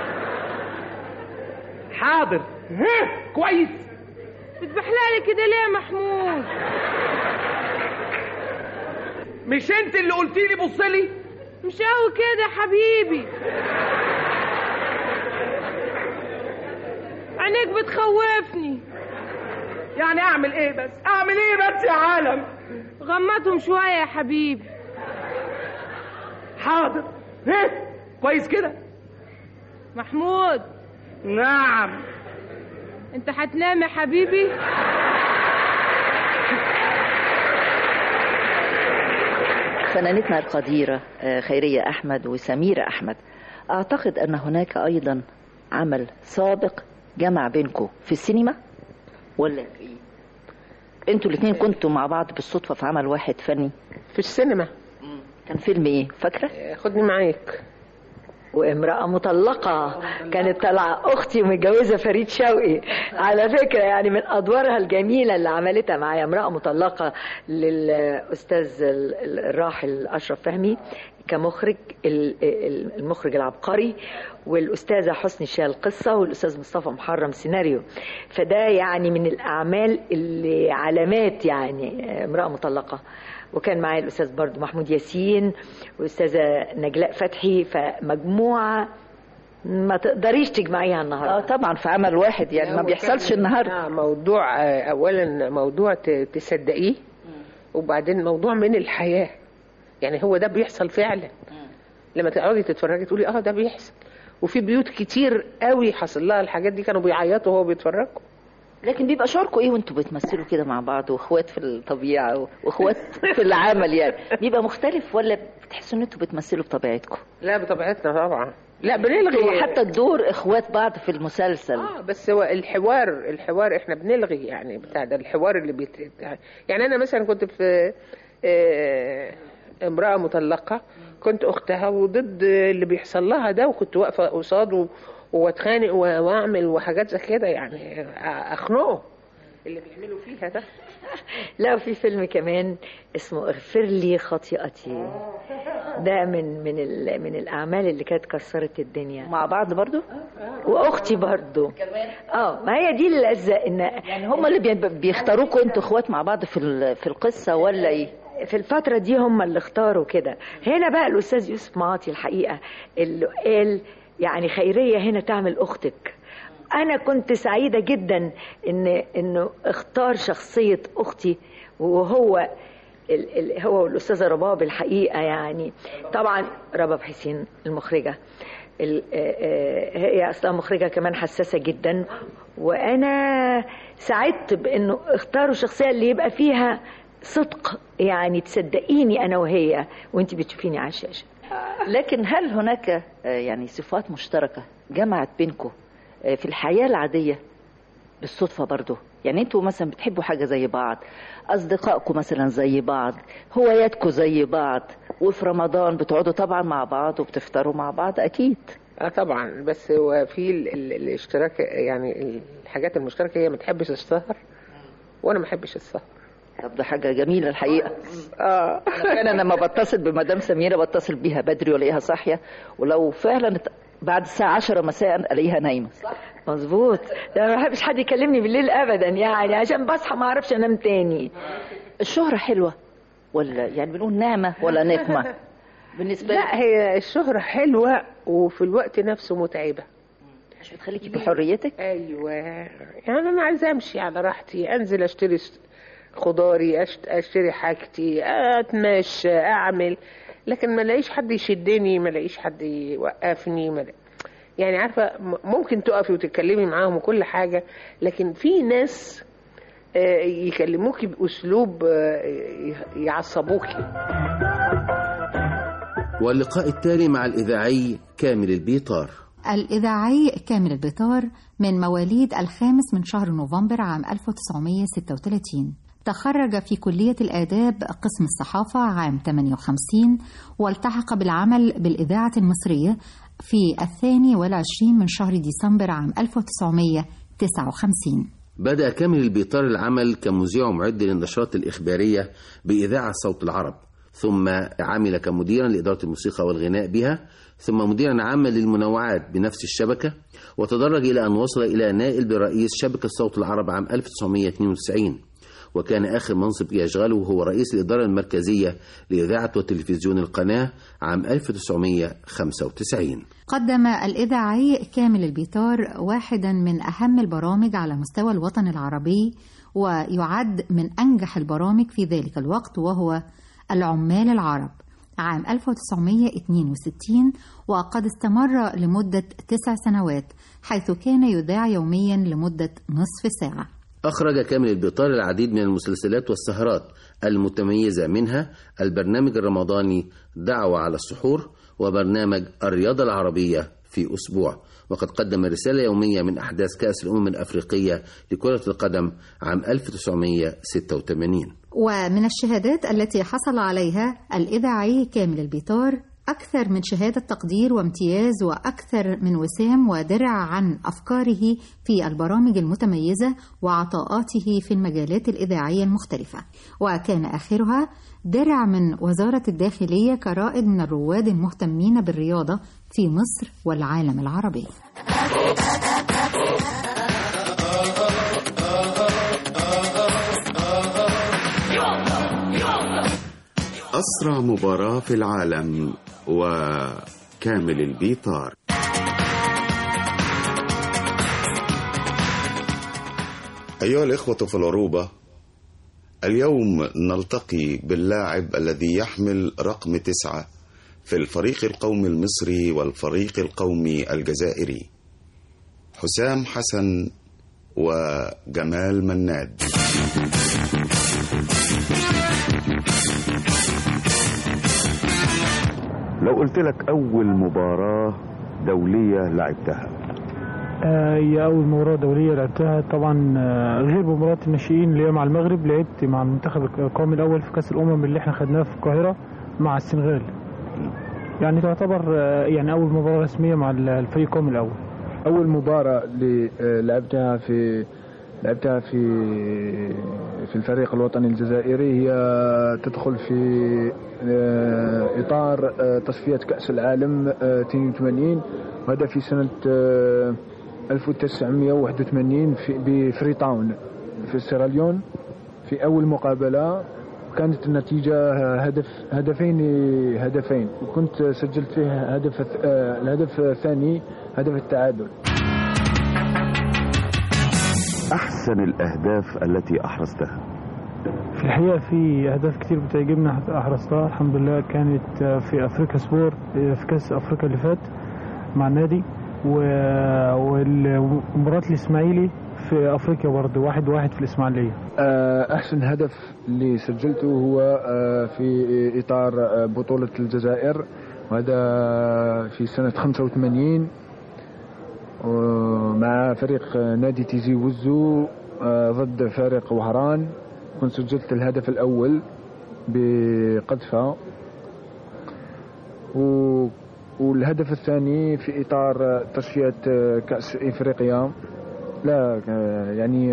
S12: حاضر. كويس.
S4: بتبحلالي كده ليه يا محمود؟
S12: مش انت اللي قلتيلي بصلي؟
S4: مش قوي كده يا حبيبي، عينيك بتخوفني.
S12: يعني اعمل ايه بس؟ اعمل ايه بس يا عالم؟
S4: غمضهم شوية يا حبيبي.
S12: حاضر.
S19: كويس كده.
S4: محمود.
S19: نعم.
S4: انت هتنام يا حبيبي؟
S18: فنانتنا القديرة خيرية أحمد وسميرة أحمد، أعتقد أن هناك أيضا عمل سابق جمع بينكم في السينما، ولا إيه؟ أنتوا الاثنين كنتوا مع بعض بالصدفة في عمل واحد فني
S19: في السينما.
S18: كان فيلم إيه فاكرة؟
S19: خدني معاك.
S20: وامرأة مطلقة كانت طالعة أختي ومتجوزة فريد شوقي على فكرة، يعني من أدوارها الجميلة اللي عملتها معايا. امرأة مطلقة للأستاذ الراحل أشرف فهمي كمخرج، المخرج العبقري، والأستاذة حسني شال القصة، والأستاذ مصطفى محرم سيناريو. فده يعني من الأعمال اللي علامات، يعني امرأة مطلقة. وكان معايا الأستاذ برضو محمود ياسين والأستاذة نجلاء فتحي، فمجموعة ما تقدريش تجمعيها النهاردة.
S18: طبعا في عمل واحد، يعني ما بيحصلش النهاردة.
S19: موضوع أولا موضوع تصدقيه، وبعدين موضوع من الحياة، يعني هو ده بيحصل فعلا. لما تقعدي تتفرجي تقولي ده بيحصل. وفي بيوت كتير قوي حصل لها الحاجات دي، كانوا بيعيطوا وهو بيتفرجوا.
S18: لكن بيبقى شعوركم ايه وانتوا بتمثلوا كده مع بعض، واخوات في الطبيعه واخوات في العمل؟ يعني بيبقى مختلف ولا بتحسوا ان انتوا بتمثلوا بطبيعتكم؟
S19: لا بطبيعتنا طبعا. لا بنلغي،
S18: وحتى الدور اخوات بعض في المسلسل.
S19: بس هو الحوار احنا بنلغي، يعني بتاع ده الحوار اللي يعني انا مثلا كنت في امرأة مطلقة، كنت اختها وضد اللي بيحصل لها ده، وكنت واقفه قصاده واتخانق واعمل وحاجات زي كده، يعني اخنقه اللي بيعملوا فيها ده.
S20: لا، وفي فيلم كمان اسمه اغفر لي خطيئتي، ده من الاعمال اللي كانت كسرت الدنيا.
S18: مع بعض برضو
S20: واختي برضو كمان. ما هي دي اللذة، ان
S18: يعني هم اللي بيختاروكوا انتوا اخوات مع بعض في القصة ولا ايه؟
S20: في الفترة دي هم اللي اختاروا كده. هنا بقى الأستاذ يوسف معاطي الحقيقة اللي قال يعني خيرية هنا تعمل أختك. أنا كنت سعيدة جدا إنه اختار شخصية أختي، وهو هو والأستاذة رباب الحقيقة. يعني طبعا رباب حسين المخرجة، هي أصلا مخرجة كمان حساسة جدا، وأنا سعدت بإنه اختاروا شخصية اللي يبقى فيها صدق، يعني تصدقيني أنا وهي وانت بتشوفيني على الشاشة.
S18: لكن هل هناك يعني صفات مشتركة جمعت بينكم في الحياة العادية بالصدفة برضو؟ يعني انتوا مثلا بتحبوا حاجة زي بعض، أصدقائكم مثلا زي بعض، هواياتكم زي بعض، وفي رمضان بتقعدوا طبعا مع بعض وبتفطروا مع بعض أكيد.
S19: طبعا، بس هو في الاشتراك، يعني الحاجات المشتركة هي ما تحبش السهر وأنا ما أحبش السهر.
S18: طب ده حاجة جميلة الحقيقة. أنا لما بتصل بمدام سميرة بتصل بيها بدري ولاقيها صاحية، ولو فعلا بعد الساعة 10 مساء ألاقيها نايمة.
S20: مظبوط. ده ما بحبش حد يكلمني بالليل أبدا، يعني عشان بصحى ما أعرفش أنام تاني.
S18: الشهرة حلوة ولا يعني بنقول نعمة ولا نقمة بالنسبة
S19: لا، هي الشهرة حلوة وفي الوقت نفسه متعبة.
S18: مش بتخليكي بحريتك؟
S19: أيوة، يعني أنا عايزة أمشي على راحتي، أنزل أشتري خضاري، أشتري حاجتي، أتمشى، أعمل، لكن ما لاقيش حد يشدني، ما لاقيش حد يوقفني. يعني عارفة ممكن تقفي وتتكلمي معاهم وكل حاجة، لكن في ناس يكلموكي بأسلوب يعصبوكي.
S10: واللقاء التالي مع الإذاعي كامل البيطار.
S9: الإذاعي كامل البيطار من مواليد 5 من شهر نوفمبر عام 1936. تخرج في كلية الآداب قسم الصحافة عام 58، والتحق بالعمل بالإذاعة المصرية في 22 من شهر ديسمبر عام 1959.
S10: بدأ كامل البيطار العمل كمذيع ومعد للنشرات الإخبارية بإذاعة صوت العرب، ثم عمل كمديرا لإدارة الموسيقى والغناء بها، ثم مديرا عاما للمنوعات بنفس الشبكة، وتدرج إلى أن وصل إلى نائب برئيس شبكة صوت العرب عام 1992. وكان آخر منصب يشغله هو رئيس الإدارة المركزية لإذاعة وتلفزيون القناة عام 1995.
S9: قدم الإذاعي كامل البيطار واحدا من أهم البرامج على مستوى الوطن العربي، ويعد من أنجح البرامج في ذلك الوقت، وهو العمال العرب. عام 1962 وقد استمر لمدة 9 سنوات، حيث كان يذاع يوميا لمدة نصف ساعة.
S10: أخرج كامل البيطار العديد من المسلسلات والسهرات المتميزة، منها البرنامج الرمضاني دعوة على السحور، وبرنامج الرياضة العربية في أسبوع. وقد قدم رسالة يومية من أحداث كأس الأمم الأفريقية لكرة القدم عام 1986.
S9: ومن الشهادات التي حصل عليها الإذاعي كامل البيطار أكثر من شهادة تقدير وامتياز، وأكثر من وسام ودرع عن أفكاره في البرامج المتميزة وعطاءاته في المجالات الإذاعية المختلفة، وكان آخرها درع من وزارة الداخلية كرائد من الرواد المهتمين بالرياضة في مصر والعالم العربي.
S21: أسرع مباراة في العالم وكامل البيطار.
S11: أيها الإخوة في العروبة، اليوم نلتقي باللاعب الذي يحمل رقم 9 في الفريق القومي المصري والفريق القومي الجزائري، حسام حسن وجمال مناد.
S17: لو قلت لك أول مباراة دولية لعبتها؟
S22: هي أول مباراة دولية لعبتها طبعا غير مباراة الناشئين اللي هي مع المغرب، لعبت مع المنتخب القومي الأول في كأس الأمم اللي احنا خدناه في القاهرة مع السنغال. يعني تعتبر يعني أول مباراة رسمية مع الفريق القومي الأول.
S23: أول مباراة اللي لعبتها في الفريق الوطني الجزائري هي تدخل في إطار تصفية كأس العالم 82، وهذا في سنة 1981 بفري تاون في سيراليون. في أول مقابلة كانت النتيجة هدفين، وكنت سجلت فيها الهدف الثاني، هدف التعادل.
S17: أحسن الأهداف التي أحرزتها؟
S22: في الحقيقة في أهداف كتير بتعجبنا أحرزتها الحمد لله. كانت في أفريقيا سبور في كأس أفريقيا اللي فات مع النادي، والمباراة الإسماعيلي في أفريقيا برضه 1-1 في الإسماعيلية.
S23: أحسن هدف اللي سجلته هو في إطار بطولة الجزائر، وهذا في سنة 85 مع فريق نادي تيزي وزو ضد فريق وهران. كنت سجلت الهدف الأول بقذفة، والهدف الثاني في إطار تصفية كأس إفريقيا، لا يعني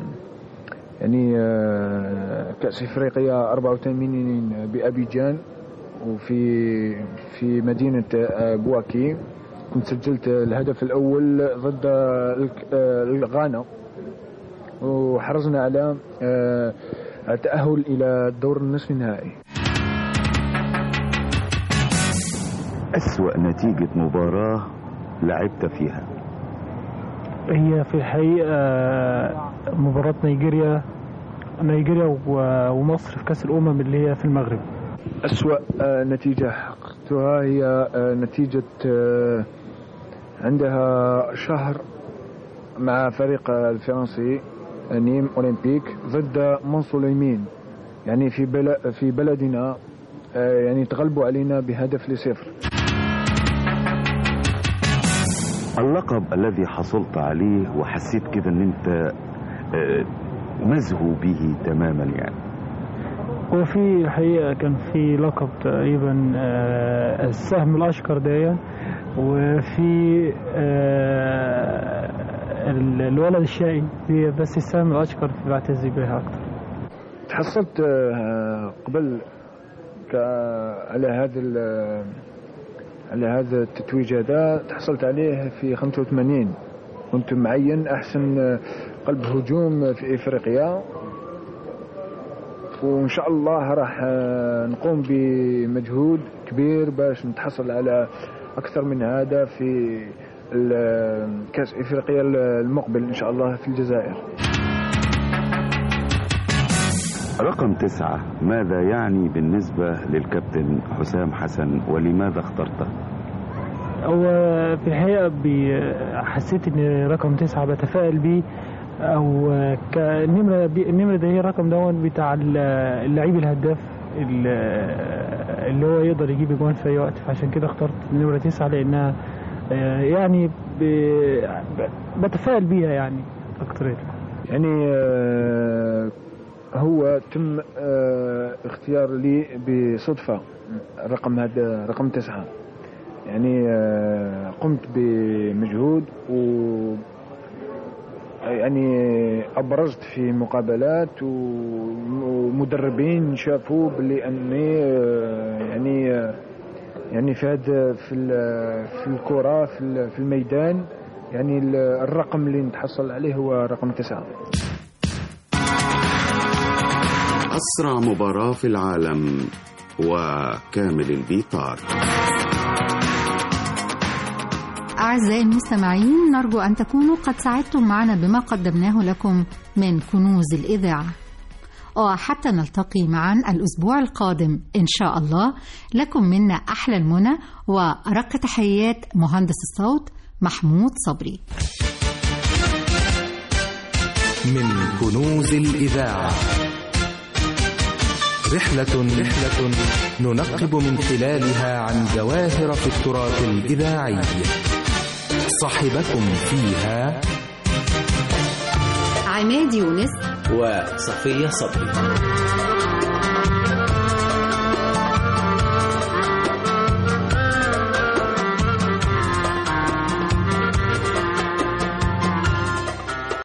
S23: كأس إفريقيا 84 بأبيجان وفي مدينة بواكي. كنت سجلت الهدف الأول ضد الغانا، وحرزنا على التأهل إلى الدور النصف النهائي.
S17: أسوأ نتيجة مباراة لعبت فيها؟
S22: هي في الحقيقة مباراة نيجيريا ومصر في كأس الأمم اللي هي في المغرب.
S23: أسوأ نتيجة حققتها هي نتيجة عندها شهر مع فريق الفرنسي نيم أولمبيك ضد مونسوليمين، يعني في بلدنا، يعني تغلبوا علينا بهدف ل0.
S17: اللقب الذي حصلت عليه وحسيت كده ان انت مزهو به تماما يعني؟
S22: وفي الحقيقة كان في لقب تقريبا السهم الأشقر ده، وفي الولد الشقي دي، بس السهم الأشقر بعتز بها أكتر.
S23: تحصلت قبل على هذا التتويج، هذا تحصلت عليه في 85. كنت معين أحسن قلب هجوم في إفريقيا، وإن شاء الله راح نقوم بمجهود كبير باش نتحصل على أكثر من هذا في كأس إفريقيا المقبل إن شاء الله في الجزائر.
S17: رقم 9 ماذا يعني بالنسبة للكابتن حسام حسن ولماذا اخترته؟
S22: هو في الحقيقة حسيت ان رقم 9 بتفائل بيه، او النمرة ده هي الرقم ده بتاع اللعيب الهداف اللي هو يقدر يجيب اجوان في اي وقت، فعشان كده اخترت النمرة 9 لانها يعني بتفائل بيها يعني اكتر.
S23: يعني هو تم اختيار لي بصدفة الرقم هذا رقم 9. يعني قمت بمجهود يعني أبرزت في مقابلات ومدربين شافوا بلي أني يعني في الكرة في الميدان، يعني الرقم اللي نتحصل عليه هو رقم 9.
S21: أسرع مباراة في العالم وكامل البيطار.
S9: أعزائي المستمعين، نرجو أن تكونوا قد ساعدتم معنا بما قدمناه لكم من كنوز الإذاعة، وحتى نلتقي معا الأسبوع القادم إن شاء الله. لكم منا أحلى المنى ورق تحيات مهندس الصوت محمود صبري.
S1: من كنوز الإذاعة رحلة ننقب من خلالها عن جواهر في التراث الإذاعي. صاحبكم فيها
S9: عماد يونس
S2: وصفية صبري.